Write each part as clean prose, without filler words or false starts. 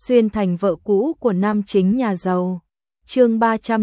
xuyên thành vợ cũ của nam chính nhà giàu. Chương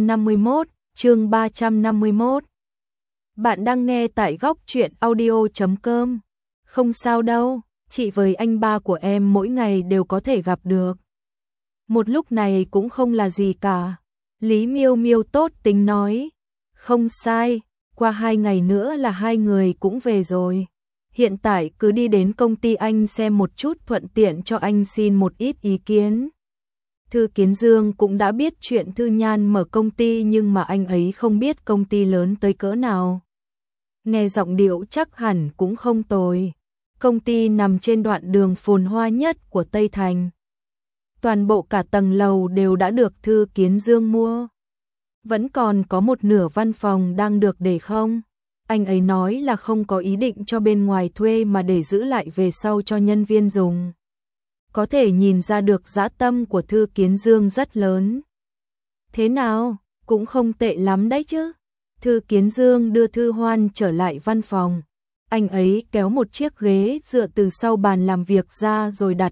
351. Bạn đang nghe tại góc truyện audio.com. Không sao đâu, chị với anh ba của em mỗi ngày đều có thể gặp được. Một lúc này cũng không là gì cả. Lý Miêu Miêu tốt tính nói. Không sai, qua 2 ngày nữa là hai người cũng về rồi. Hiện tại cứ đi đến công ty anh xem một chút, thuận tiện cho anh xin một ít ý kiến. Thư Kiến Dương cũng đã biết chuyện Thư Nhan mở công ty, nhưng mà anh ấy không biết công ty lớn tới cỡ nào. Nghe giọng điệu chắc hẳn cũng không tồi. Công ty nằm trên đoạn đường phồn hoa nhất của Tây Thành. Toàn bộ cả tầng lầu đều đã được Thư Kiến Dương mua. Vẫn còn có một nửa văn phòng đang được để không. Anh ấy nói là không có ý định cho bên ngoài thuê mà để giữ lại về sau cho nhân viên dùng. Có thể nhìn ra được dã tâm của Thư Kiến Dương rất lớn. Thế nào, cũng không tệ lắm đấy chứ. Thư Kiến Dương đưa Thư Hoan trở lại văn phòng. Anh ấy kéo một chiếc ghế dựa từ sau bàn làm việc ra rồi đặt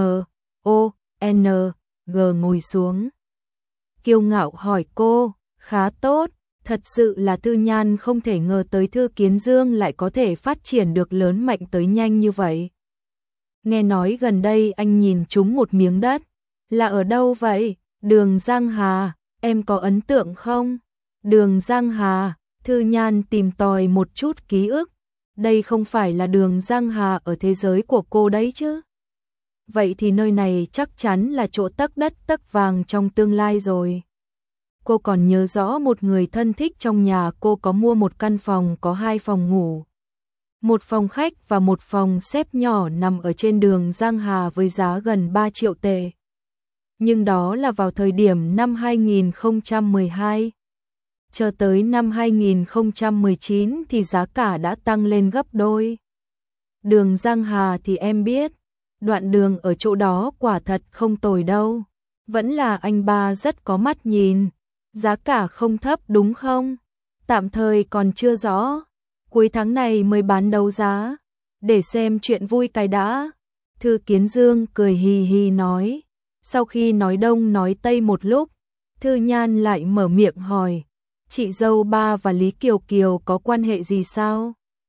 M-O-N-G ngồi xuống. Kiêu ngạo hỏi cô, khá tốt, thật sự là Thư Nhan không thể ngờ tới Thư Kiến Dương lại có thể phát triển được lớn mạnh tới nhanh như vậy. Nghe nói gần đây anh nhìn trúng một miếng đất, là ở đâu vậy? Đường Giang Hà, em có ấn tượng không? Đường Giang Hà, Thư Nhan tìm tòi một chút ký ức. Đây không phải là đường Giang Hà ở thế giới của cô đấy chứ? Vậy thì nơi này chắc chắn là chỗ tấc đất tấc vàng trong tương lai rồi. Cô còn nhớ rõ một người thân thích trong nhà cô có mua một căn phòng có 2 phòng ngủ. Một phòng khách và một phòng xếp nhỏ nằm ở trên đường Giang Hà với giá gần 3 triệu tệ. Nhưng đó là vào thời điểm năm 2012. Chờ tới năm 2019 thì giá cả đã tăng lên gấp đôi. Đường Giang Hà thì em biết, đoạn đường ở chỗ đó quả thật không tồi đâu. Vẫn là anh ba rất có mắt nhìn. Giá cả không thấp đúng không? Tạm thời còn chưa rõ. Cuối tháng này mới bán đấu giá. Để xem chuyện vui cái đã. Thư Kiến Dương cười hì hì nói. Sau khi nói đông nói tây một lúc, Thư Nhan lại mở miệng hỏi. Chị dâu ba và Lý Kiều Kiều có quan hệ gì sao?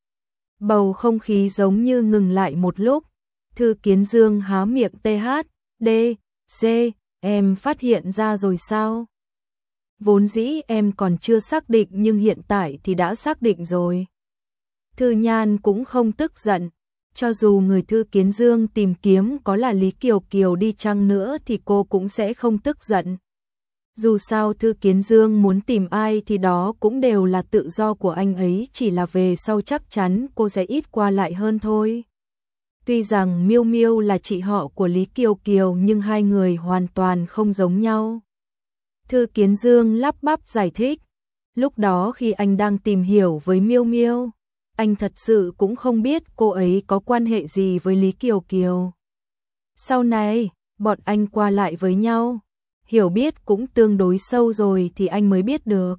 Bầu không khí giống như ngừng lại một lúc. Thư Kiến Dương há miệng THD, C, em phát hiện ra rồi sao? Vốn dĩ em còn chưa xác định nhưng hiện tại thì đã xác định rồi. Thư Nhan cũng không tức giận. Cho dù người Thư Kiến Dương tìm kiếm có là Lý Kiều Kiều đi chăng nữa thì cô cũng sẽ không tức giận. Dù sao Thư Kiến Dương muốn tìm ai thì đó cũng đều là tự do của anh ấy, chỉ là về sau chắc chắn cô sẽ ít qua lại hơn thôi. Tuy rằng Miêu Miêu là chị họ của Lý Kiều Kiều nhưng hai người hoàn toàn không giống nhau. Thư Kiến Dương lắp bắp giải thích. Lúc đó khi anh đang tìm hiểu với Miêu Miêu, anh thật sự cũng không biết cô ấy có quan hệ gì với Lý Kiều Kiều. Sau này, bọn anh qua lại với nhau, hiểu biết cũng tương đối sâu rồi thì anh mới biết được.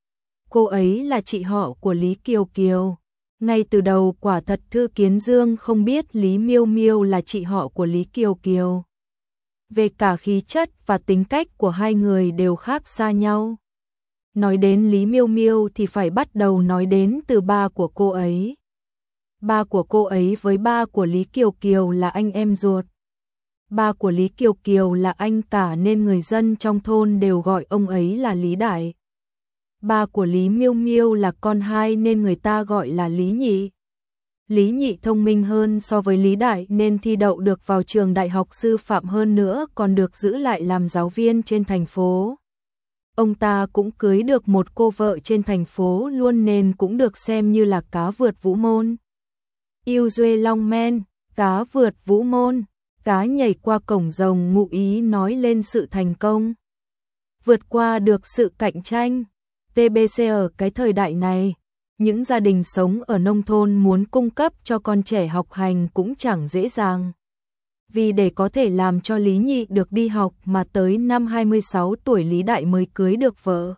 Cô ấy là chị họ của Lý Kiều Kiều. Ngay từ đầu quả thật Thư Kiến Dương không biết Lý Miêu Miêu là chị họ của Lý Kiều Kiều. Về cả khí chất và tính cách của hai người đều khác xa nhau. Nói đến Lý Miêu Miêu thì phải bắt đầu nói đến từ ba của cô ấy. Ba của cô ấy với ba của Lý Kiều Kiều là anh em ruột. Ba của Lý Kiều Kiều là anh cả nên người dân trong thôn đều gọi ông ấy là Lý Đại. Ba của Lý Miêu Miêu là con hai nên người ta gọi là Lý Nhị. Lý Nhị thông minh hơn so với Lý Đại nên thi đậu được vào trường đại học sư phạm, hơn nữa còn được giữ lại làm giáo viên trên thành phố. Ông ta cũng cưới được một cô vợ trên thành phố luôn nên cũng được xem như là cá vượt vũ môn. Yêu duê long men, cá vượt vũ môn, cá nhảy qua cổng rồng, ngụ ý nói lên sự thành công. Vượt qua được sự cạnh tranh. TBC ở cái thời đại này, những gia đình sống ở nông thôn muốn cung cấp cho con trẻ học hành cũng chẳng dễ dàng. Vì để có thể làm cho Lý Nhị được đi học mà tới năm 26 tuổi Lý Đại mới cưới được vợ.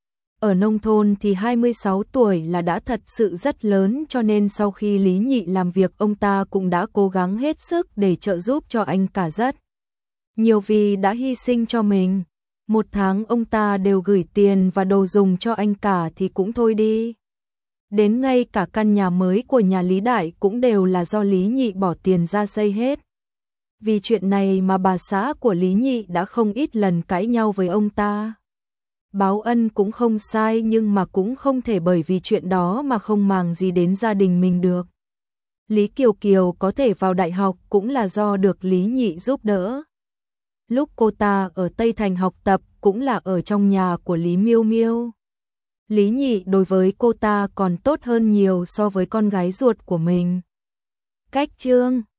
Ở nông thôn thì 26 tuổi là đã thật sự rất lớn, cho nên sau khi Lý Nhị làm việc ông ta cũng đã cố gắng hết sức để trợ giúp cho anh cả rất nhiều vì đã hy sinh cho mình. Một tháng ông ta đều gửi tiền và đồ dùng cho anh cả thì cũng thôi đi. Đến ngay cả căn nhà mới của nhà Lý Đại cũng đều là do Lý Nhị bỏ tiền ra xây hết. Vì chuyện này mà bà xã của Lý Nhị đã không ít lần cãi nhau với ông ta. Báo ân cũng không sai nhưng mà cũng không thể bởi vì chuyện đó mà không màng gì đến gia đình mình được. Lý Kiều Kiều có thể vào đại học cũng là do được Lý Nhị giúp đỡ. Lúc cô ta ở Tây Thành học tập cũng là ở trong nhà của Lý Miêu Miêu. Lý Nhị đối với cô ta còn tốt hơn nhiều so với con gái ruột của mình. Cách chương